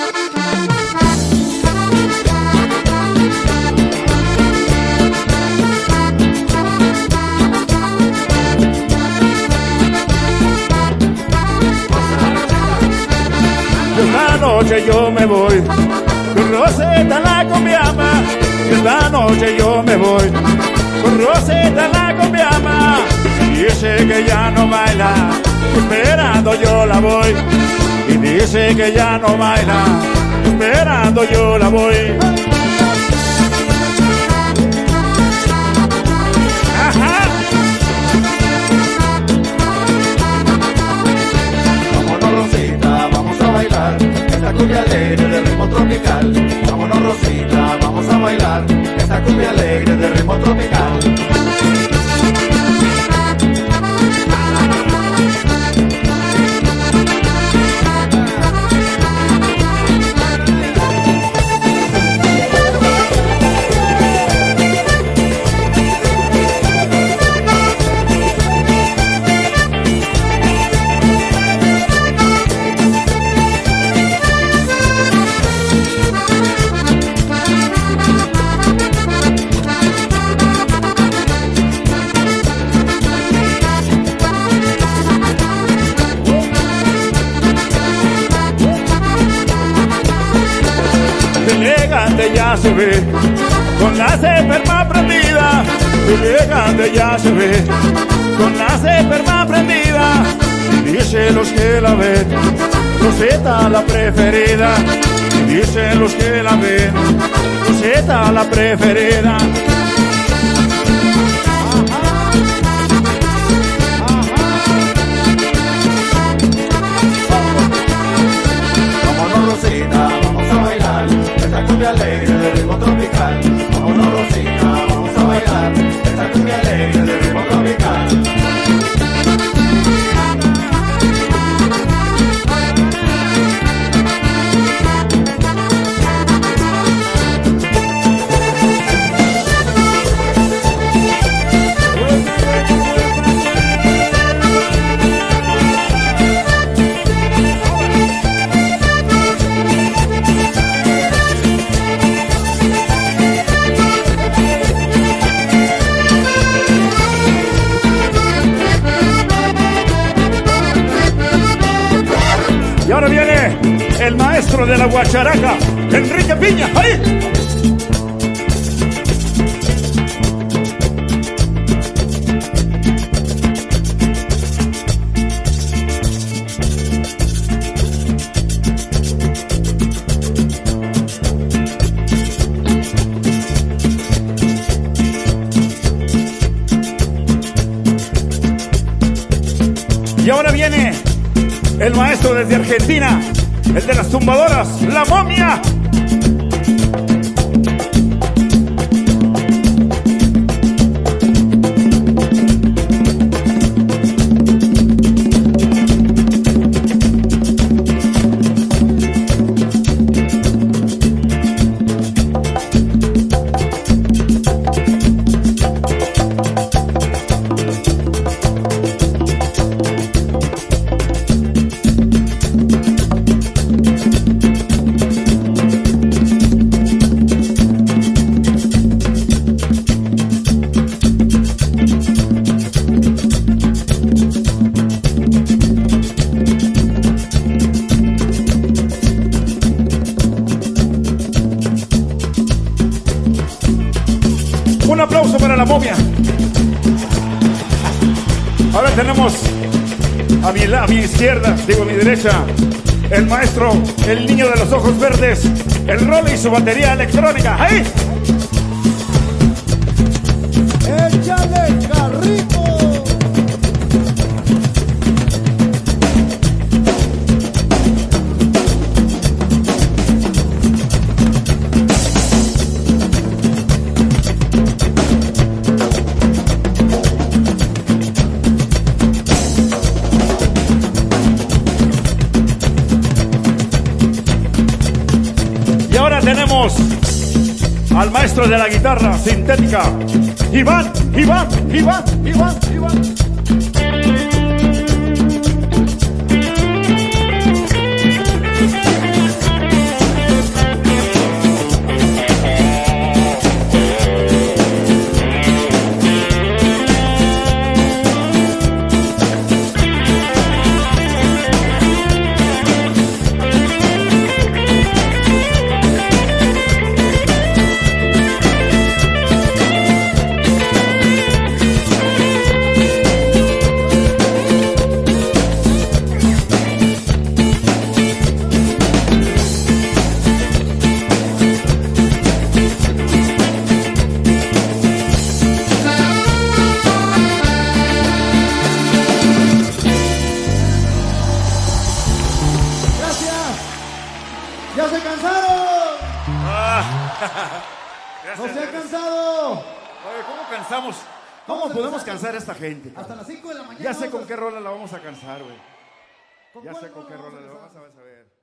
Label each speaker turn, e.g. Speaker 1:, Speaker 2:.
Speaker 1: Esta noche yo me voy con Rosetta la combiama. Esta noche yo me voy con Rosetta la combiama. Dice que ya no baila, esperando yo la voy. Y dice que ya no baila, esperando yo la voy. Ajá.
Speaker 2: Vámonos Rosita, vamos a bailar esta cumbia alegre de ritmo tropical. Vámonos Rosita, vamos a bailar esta cumbia alegre de ritmo tropical.
Speaker 1: Elegante ya se ve, con la esperma prendida. Elegante ya se ve, con la esperma prendida. Y dicen los que la ven, Rosetta la preferida. Y dicen los que la ven, Rosetta la preferida.
Speaker 2: Vámonos Rosita, vamos a bailar esta cumbia alegre de ritmo tropical. Vámonos Rosita, vamos a bailar esta cumbia alegre de ritmo tropical.
Speaker 1: Y ahora viene el maestro de la guacharaca, Enrique Piña. ¡Ahí! Y ahora viene el maestro desde Argentina, el de las tumbadoras, La Momia. Un aplauso para La Momia. Ahora tenemos a mi izquierda, digo a mi derecha, el maestro, el niño de los ojos verdes, el Rolly y su batería electrónica. ¡Ahí!
Speaker 3: ¡Échale, carrito!
Speaker 1: Tenemos al maestro de la guitarra sintética, Iván.
Speaker 3: ¡No se cansaron!
Speaker 1: Gracias,
Speaker 3: ¡No se han
Speaker 1: gracias.
Speaker 3: cansado!
Speaker 1: Oye, ¿cómo cansamos? ¿Cómo
Speaker 3: Vamos a
Speaker 1: podemos
Speaker 3: empezar.
Speaker 1: cansar a esta gente?
Speaker 3: Hasta las 5 de la mañana.
Speaker 1: Ya sé
Speaker 3: vamos
Speaker 1: con
Speaker 3: a-
Speaker 1: qué rola la vamos a cansar, güey.
Speaker 3: ¿Con
Speaker 1: Ya
Speaker 3: cuál
Speaker 1: sé con qué
Speaker 3: vamos
Speaker 1: rola
Speaker 3: a
Speaker 1: la
Speaker 3: empezar?
Speaker 1: vamos a ver.